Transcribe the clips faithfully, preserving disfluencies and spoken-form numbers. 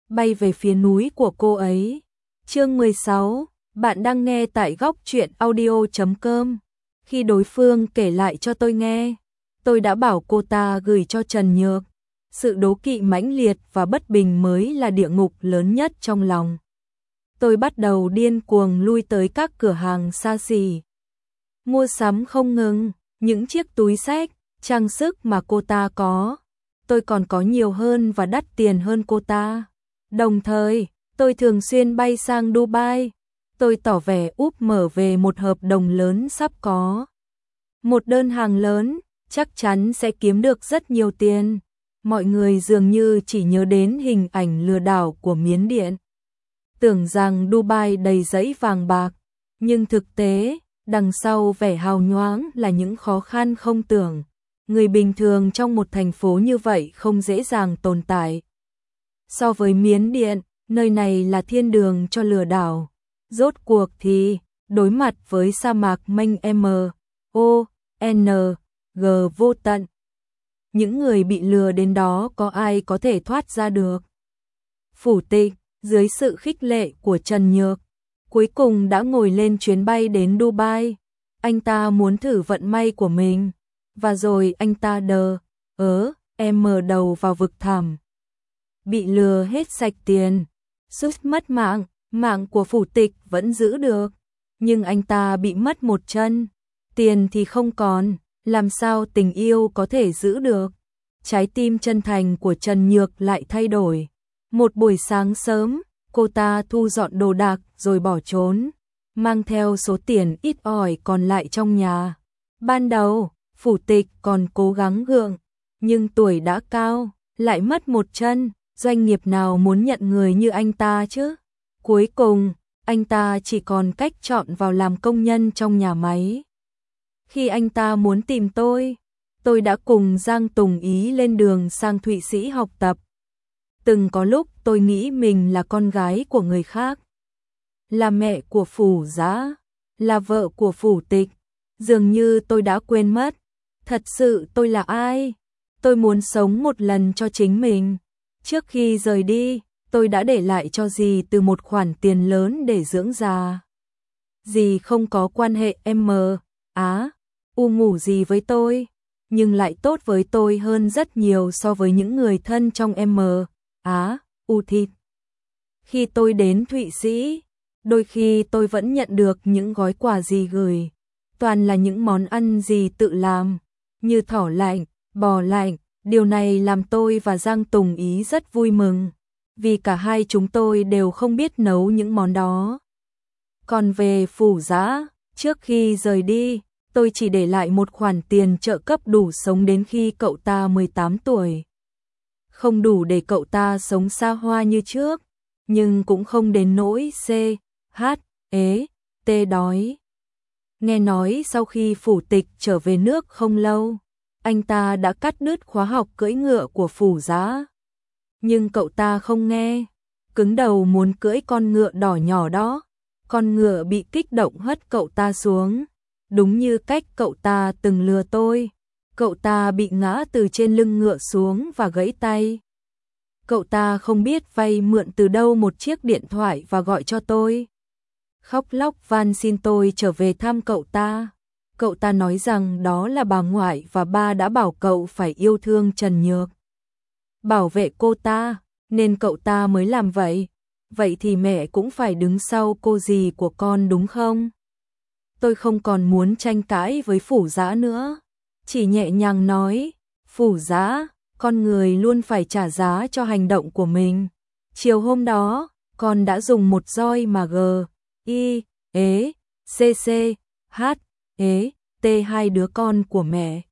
bay về phía núi của cô ấy. Chương mười sáu, bạn đang nghe tại góc truyện audio chấm com. Khi đối phương kể lại cho tôi nghe, tôi đã bảo cô ta gửi cho Trần Nhược. Sự đố kỵ mãnh liệt và bất bình mới là địa ngục lớn nhất trong lòng. Tôi bắt đầu điên cuồng lui tới các cửa hàng xa xỉ, mua sắm không ngừng, những chiếc túi xách, trang sức mà cô ta có, tôi còn có nhiều hơn và đắt tiền hơn cô ta. Đồng thời, tôi thường xuyên bay sang Dubai. Tôi tỏ vẻ úp mở về một hợp đồng lớn sắp có. Một đơn hàng lớn, chắc chắn sẽ kiếm được rất nhiều tiền. Mọi người dường như chỉ nhớ đến hình ảnh lừa đảo của Miến Điện, tưởng rằng Dubai đầy dãy vàng bạc, nhưng thực tế, đằng sau vẻ hào nhoáng là những khó khăn không tưởng. Người bình thường trong một thành phố như vậy không dễ dàng tồn tại. So với Miến Điện, nơi này là thiên đường cho lừa đảo. Rốt cuộc thì, đối mặt với sa mạc mênh M, O, N, G vô tận. Những người bị lừa đến đó có ai có thể thoát ra được. Phủ Tịch, dưới sự khích lệ của Trần Nhược, cuối cùng đã ngồi lên chuyến bay đến Dubai. Anh ta muốn thử vận may của mình. Và rồi anh ta đờ, ớ, em mờ đầu vào vực thẳm. Bị lừa hết sạch tiền, suýt mất mạng, mạng của Phủ Tịch vẫn giữ được. Nhưng anh ta bị mất một chân, tiền thì không còn, làm sao tình yêu có thể giữ được. Trái tim chân thành của Trần Nhược lại thay đổi. Một buổi sáng sớm, cô ta thu dọn đồ đạc rồi bỏ trốn, mang theo số tiền ít ỏi còn lại trong nhà. Ban đầu, Phủ Tịch còn cố gắng gượng, nhưng tuổi đã cao, lại mất một chân, doanh nghiệp nào muốn nhận người như anh ta chứ? Cuối cùng, anh ta chỉ còn cách chọn vào làm công nhân trong nhà máy. Khi anh ta muốn tìm tôi, tôi đã cùng Giang Tùng Ý lên đường sang Thụy Sĩ học tập. Từng có lúc tôi nghĩ mình là con gái của người khác, là mẹ của Phủ Dã, là vợ của Phủ Tịch. Dường như tôi đã quên mất, thật sự tôi là ai. Tôi muốn sống một lần cho chính mình. Trước khi rời đi, tôi đã để lại cho dì từ một khoản tiền lớn để dưỡng già. Dì không có quan hệ M, Á, U ngủ gì với tôi, nhưng lại tốt với tôi hơn rất nhiều so với những người thân trong M, Á, U thịt. Khi tôi đến Thụy Sĩ, đôi khi tôi vẫn nhận được những gói quà dì gửi. Toàn là những món ăn dì tự làm, như thỏ lạnh, bò lạnh. Điều này làm tôi và Giang Tùng Ý rất vui mừng, vì cả hai chúng tôi đều không biết nấu những món đó. Còn về Phủ Dã, trước khi rời đi, tôi chỉ để lại một khoản tiền trợ cấp đủ sống đến khi cậu ta mười tám tuổi. Không đủ để cậu ta sống xa hoa như trước, nhưng cũng không đến nỗi C, H, ế, T đói. Nghe nói sau khi Phủ Tịch trở về nước không lâu, anh ta đã cắt đứt khóa học cưỡi ngựa của Phủ Dã. Nhưng cậu ta không nghe, cứng đầu muốn cưỡi con ngựa đỏ nhỏ đó. Con ngựa bị kích động hất cậu ta xuống, đúng như cách cậu ta từng lừa tôi. Cậu ta bị ngã từ trên lưng ngựa xuống và gãy tay. Cậu ta không biết vay mượn từ đâu một chiếc điện thoại và gọi cho tôi. Khóc lóc van xin tôi trở về thăm cậu ta. Cậu ta nói rằng đó là bà ngoại và ba đã bảo cậu phải yêu thương Trần Nhược, bảo vệ cô ta, nên cậu ta mới làm vậy. Vậy thì mẹ cũng phải đứng sau cô dì của con đúng không? Tôi không còn muốn tranh cãi với Phủ Dã nữa, chỉ nhẹ nhàng nói, Phủ Dã, con người luôn phải trả giá cho hành động của mình. Chiều hôm đó, con đã dùng một roi mà G, I, ế, C C, H, ế, T hai đứa con của mẹ.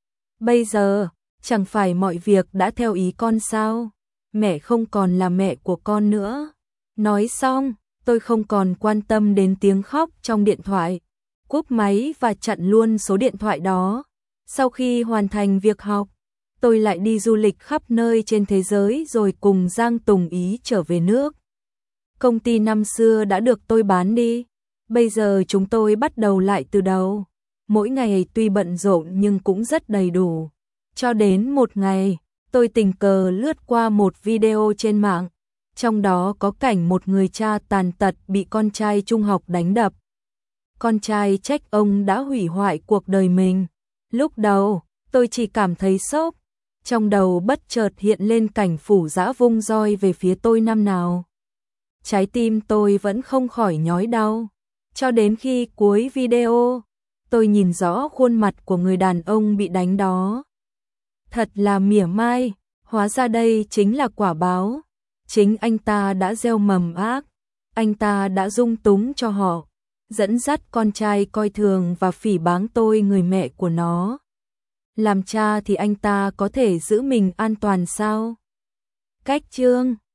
Bây giờ, chẳng phải mọi việc đã theo ý con sao? Mẹ không còn là mẹ của con nữa. Nói xong, tôi không còn quan tâm đến tiếng khóc trong điện thoại, cúp máy và chặn luôn số điện thoại đó. Sau khi hoàn thành việc học, tôi lại đi du lịch khắp nơi trên thế giới rồi cùng Giang Tùng Ý trở về nước. Công ty năm xưa đã được tôi bán đi, bây giờ chúng tôi bắt đầu lại từ đầu. Mỗi ngày tuy bận rộn nhưng cũng rất đầy đủ. Cho đến một ngày, tôi tình cờ lướt qua một video trên mạng. Trong đó có cảnh một người cha tàn tật bị con trai trung học đánh đập. Con trai trách ông đã hủy hoại cuộc đời mình. Lúc đầu, tôi chỉ cảm thấy sốc. Trong đầu bất chợt hiện lên cảnh Phủ Dã vung roi về phía tôi năm nào. Trái tim tôi vẫn không khỏi nhói đau. Cho đến khi cuối video, tôi nhìn rõ khuôn mặt của người đàn ông bị đánh đó. Thật là mỉa mai, hóa ra đây chính là quả báo. Chính anh ta đã gieo mầm ác, anh ta đã dung túng cho họ, dẫn dắt con trai coi thường và phỉ báng tôi, người mẹ của nó. Làm cha thì anh ta có thể giữ mình an toàn sao? Cách chương